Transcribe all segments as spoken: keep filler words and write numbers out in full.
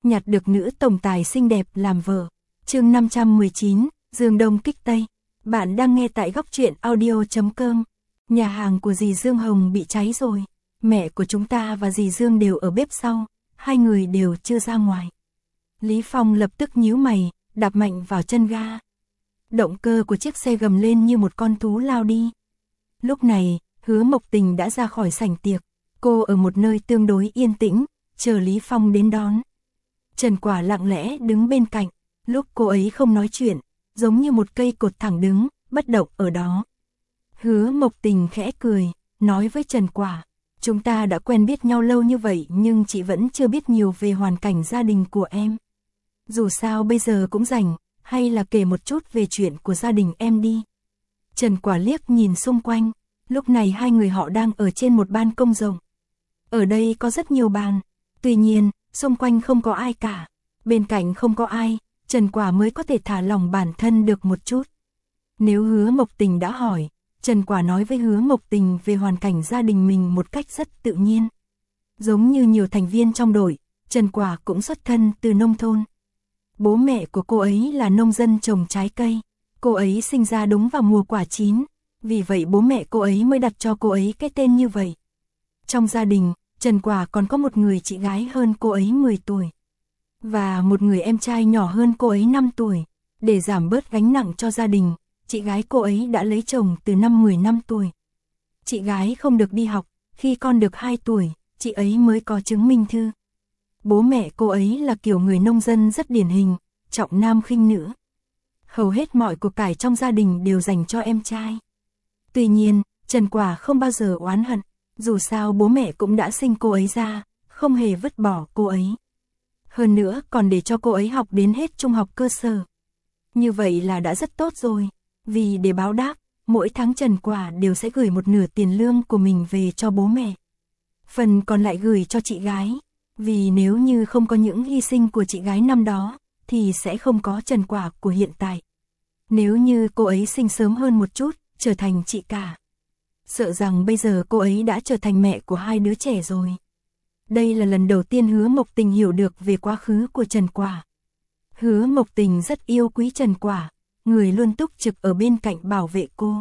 nhặt được nữ tổng tài xinh đẹp làm vợ. Chương năm trăm mười chín, Dương Đông kích Tây. Bạn đang nghe tại góc truyện audio chấm com. Nhà hàng của dì Dương Hồng bị cháy rồi. Mẹ của chúng ta và dì Dương đều ở bếp sau, hai người đều chưa ra ngoài. Lý Phong lập tức nhíu mày, đạp mạnh vào chân ga. Động cơ của chiếc xe gầm lên như một con thú lao đi. Lúc này, Hứa Mộc Tình đã ra khỏi sảnh tiệc. Cô ở một nơi tương đối yên tĩnh, chờ Lý Phong đến đón. Trần Quả lặng lẽ đứng bên cạnh, lúc cô ấy không nói chuyện, giống như một cây cột thẳng đứng, bất động ở đó. Hứa Mộc Tình khẽ cười, nói với Trần Quả, chúng ta đã quen biết nhau lâu như vậy nhưng chị vẫn chưa biết nhiều về hoàn cảnh gia đình của em. Dù sao bây giờ cũng rảnh, hay là kể một chút về chuyện của gia đình em đi. Trần Quả liếc nhìn xung quanh, lúc này hai người họ đang ở trên một ban công rộng. Ở đây có rất nhiều bàn, tuy nhiên, xung quanh không có ai cả. Bên cạnh không có ai, Trần Quả mới có thể thả lỏng bản thân được một chút. Nếu Hứa Mộc Tình đã hỏi, Trần Quả nói với Hứa Mộc Tình về hoàn cảnh gia đình mình một cách rất tự nhiên. Giống như nhiều thành viên trong đội, Trần Quả cũng xuất thân từ nông thôn. Bố mẹ của cô ấy là nông dân trồng trái cây. Cô ấy sinh ra đúng vào mùa quả chín, vì vậy bố mẹ cô ấy mới đặt cho cô ấy cái tên như vậy. Trong gia đình, Trần Quả còn có một người chị gái hơn cô ấy mười tuổi. Và một người em trai nhỏ hơn cô ấy năm tuổi. Để giảm bớt gánh nặng cho gia đình, chị gái cô ấy đã lấy chồng từ năm mười năm tuổi. Chị gái không được đi học, khi con được hai tuổi, chị ấy mới có chứng minh thư. Bố mẹ cô ấy là kiểu người nông dân rất điển hình, trọng nam khinh nữ. Hầu hết mọi của cải trong gia đình đều dành cho em trai. Tuy nhiên, Trần Quả không bao giờ oán hận, dù sao bố mẹ cũng đã sinh cô ấy ra, không hề vứt bỏ cô ấy. Hơn nữa còn để cho cô ấy học đến hết trung học cơ sở. Như vậy là đã rất tốt rồi, vì để báo đáp, mỗi tháng Trần Quả đều sẽ gửi một nửa tiền lương của mình về cho bố mẹ. Phần còn lại gửi cho chị gái, vì nếu như không có những hy sinh của chị gái năm đó, thì sẽ không có Trần Quả của hiện tại. Nếu như cô ấy sinh sớm hơn một chút, trở thành chị cả, sợ rằng bây giờ cô ấy đã trở thành mẹ của hai đứa trẻ rồi. Đây là lần đầu tiên Hứa Mộc Tình hiểu được về quá khứ của Trần Quả. Hứa Mộc Tình rất yêu quý Trần Quả, người luôn túc trực ở bên cạnh bảo vệ cô.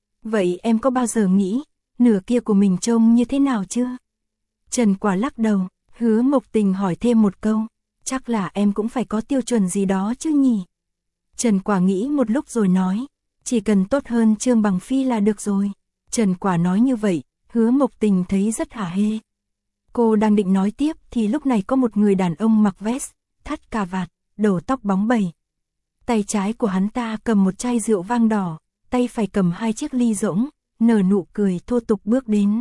Vậy em có bao giờ nghĩ, nửa kia của mình trông như thế nào chưa? Trần Quả lắc đầu, Hứa Mộc Tình hỏi thêm một câu, chắc là em cũng phải có tiêu chuẩn gì đó chứ nhỉ? Trần Quả nghĩ một lúc rồi nói, chỉ cần tốt hơn Trương Bằng Phi là được rồi. Trần Quả nói như vậy, Hứa Mộc Tình thấy rất hả hê. Cô đang định nói tiếp thì lúc này có một người đàn ông mặc vest, thắt cà vạt, đầu tóc bóng bẩy. Tay trái của hắn ta cầm một chai rượu vang đỏ, tay phải cầm hai chiếc ly rỗng, nở nụ cười thô tục bước đến.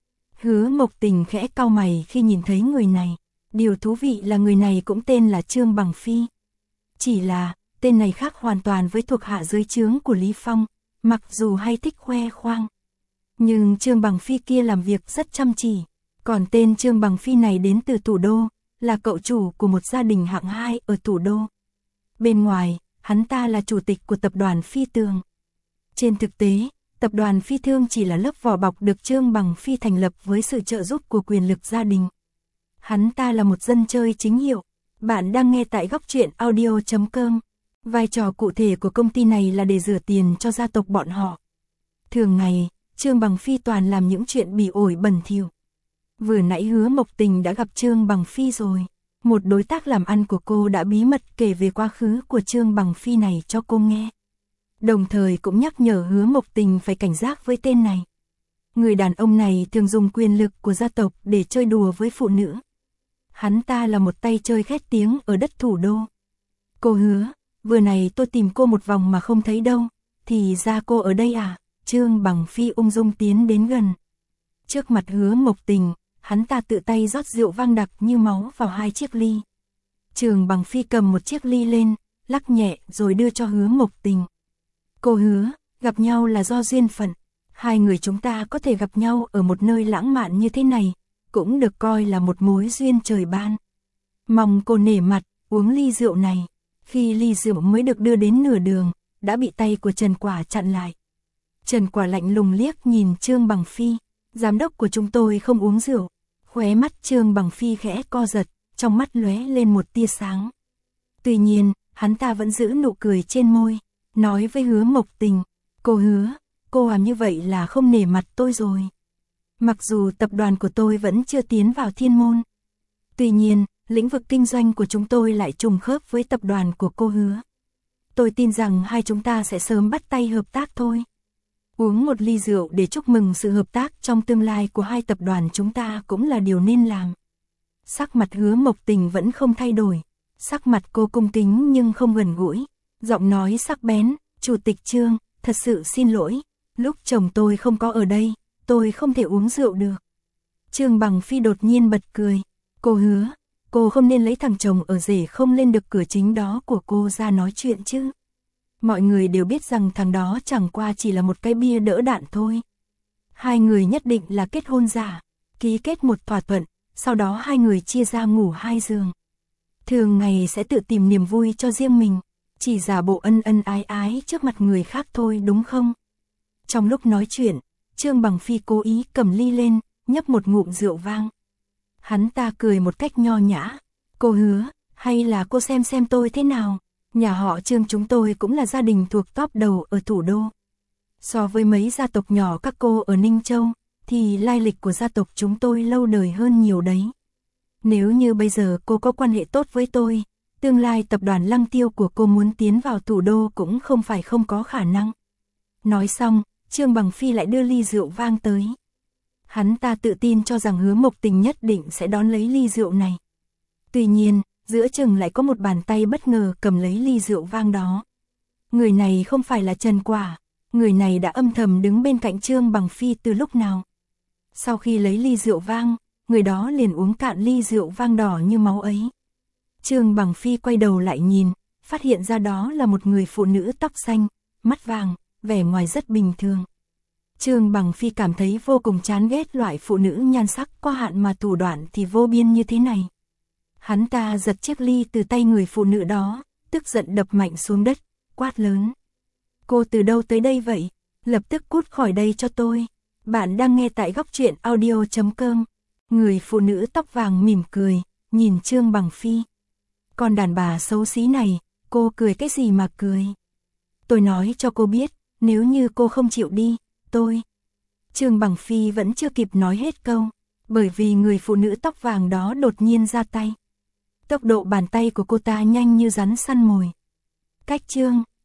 Hứa Mộc Tình khẽ cau mày khi nhìn thấy người này. Điều thú vị là người này cũng tên là Trương Bằng Phi. Chỉ là, tên này khác hoàn toàn với thuộc hạ dưới trướng của Lý Phong, mặc dù hay thích khoe khoang. Nhưng Trương Bằng Phi kia làm việc rất chăm chỉ. Còn tên Trương Bằng Phi này đến từ thủ đô, là cậu chủ của một gia đình hạng hai ở thủ đô. Bên ngoài, hắn ta là chủ tịch của tập đoàn Phi Tường. Trên thực tế, tập đoàn Phi Thương chỉ là lớp vỏ bọc được Trương Bằng Phi thành lập với sự trợ giúp của quyền lực gia đình. Hắn ta là một dân chơi chính hiệu. Bạn đang nghe tại góc truyện audio chấm com. Vai trò cụ thể của công ty này là để rửa tiền cho gia tộc bọn họ. Thường ngày, Trương Bằng Phi toàn làm những chuyện bỉ ổi bẩn thỉu. Vừa nãy Hứa Mộc Tình đã gặp Trương Bằng Phi rồi. Một đối tác làm ăn của cô đã bí mật kể về quá khứ của Trương Bằng Phi này cho cô nghe. Đồng thời cũng nhắc nhở Hứa Mộc Tình phải cảnh giác với tên này. Người đàn ông này thường dùng quyền lực của gia tộc để chơi đùa với phụ nữ. Hắn ta là một tay chơi khét tiếng ở đất thủ đô. Cô Hứa, vừa này tôi tìm cô một vòng mà không thấy đâu, thì ra cô ở đây à? Trương Bằng Phi ung dung tiến đến gần. Trước mặt Hứa Mộc Tình, hắn ta tự tay rót rượu vang đặc như máu vào hai chiếc ly. Trương Bằng Phi cầm một chiếc ly lên, lắc nhẹ rồi đưa cho Hứa Mộc Tình. Cô Hứa, gặp nhau là do duyên phận. Hai người chúng ta có thể gặp nhau ở một nơi lãng mạn như thế này, cũng được coi là một mối duyên trời ban. Mong cô nể mặt, uống ly rượu này. Khi ly rượu mới được đưa đến nửa đường, đã bị tay của Trần Quả chặn lại. Trần Quả lạnh lùng liếc nhìn Trương Bằng Phi. Giám đốc của chúng tôi không uống rượu. Khóe mắt Trương Bằng Phi khẽ co giật, trong mắt lóe lên một tia sáng. Tuy nhiên, hắn ta vẫn giữ nụ cười trên môi, nói với Hứa Mộc Tình, cô Hứa, cô làm như vậy là không nể mặt tôi rồi. Mặc dù tập đoàn của tôi vẫn chưa tiến vào thiên môn. Tuy nhiên, lĩnh vực kinh doanh của chúng tôi lại trùng khớp với tập đoàn của cô Hứa. Tôi tin rằng hai chúng ta sẽ sớm bắt tay hợp tác thôi. Uống một ly rượu để chúc mừng sự hợp tác trong tương lai của hai tập đoàn chúng ta cũng là điều nên làm. Sắc mặt Hứa Mộc Tình vẫn không thay đổi. Sắc mặt cô cung kính nhưng không gần gũi. Giọng nói sắc bén, Chủ tịch Trương, thật sự xin lỗi. Lúc chồng tôi không có ở đây, tôi không thể uống rượu được. Trương Bằng Phi đột nhiên bật cười. Cô Hứa, cô không nên lấy thằng chồng ở rể không lên được cửa chính đó của cô ra nói chuyện chứ. Mọi người đều biết rằng thằng đó chẳng qua chỉ là một cái bia đỡ đạn thôi. Hai người nhất định là kết hôn giả, ký kết một thỏa thuận, sau đó hai người chia ra ngủ hai giường. Thường ngày sẽ tự tìm niềm vui cho riêng mình, chỉ giả bộ ân ân ái ái trước mặt người khác thôi đúng không? Trong lúc nói chuyện, Trương Bằng Phi cố ý cầm ly lên, nhấp một ngụm rượu vang. Hắn ta cười một cách nho nhã. Cô Hứa, hay là cô xem xem tôi thế nào? Nhà họ Trương chúng tôi cũng là gia đình thuộc top đầu ở thủ đô. So với mấy gia tộc nhỏ các cô ở Ninh Châu, thì lai lịch của gia tộc chúng tôi lâu đời hơn nhiều đấy. Nếu như bây giờ cô có quan hệ tốt với tôi, tương lai tập đoàn Lăng Tiêu của cô muốn tiến vào thủ đô cũng không phải không có khả năng. Nói xong, Trương Bằng Phi lại đưa ly rượu vang tới. Hắn ta tự tin cho rằng Hứa Mộc Tình nhất định sẽ đón lấy ly rượu này. Tuy nhiên, giữa chừng lại có một bàn tay bất ngờ cầm lấy ly rượu vang đó. Người này không phải là Trần Quả, người này đã âm thầm đứng bên cạnh Trương Bằng Phi từ lúc nào. Sau khi lấy ly rượu vang, người đó liền uống cạn ly rượu vang đỏ như máu ấy. Trương Bằng Phi quay đầu lại nhìn, phát hiện ra đó là một người phụ nữ tóc xanh, mắt vàng, vẻ ngoài rất bình thường. Trương Bằng Phi cảm thấy vô cùng chán ghét loại phụ nữ nhan sắc qua hạn mà thủ đoạn thì vô biên như thế này. Hắn ta giật chiếc ly từ tay người phụ nữ đó, tức giận đập mạnh xuống đất, quát lớn. Cô từ đâu tới đây vậy? Lập tức cút khỏi đây cho tôi. Bạn đang nghe tại góc truyện audio chấm com. Người phụ nữ tóc vàng mỉm cười, nhìn Trương Bằng Phi. Con đàn bà xấu xí này, cô cười cái gì mà cười? Tôi nói cho cô biết, nếu như cô không chịu đi, tôi... Trương Bằng Phi vẫn chưa kịp nói hết câu, bởi vì người phụ nữ tóc vàng đó đột nhiên ra tay. Tốc độ bàn tay của cô ta nhanh như rắn săn mồi. Cách Trương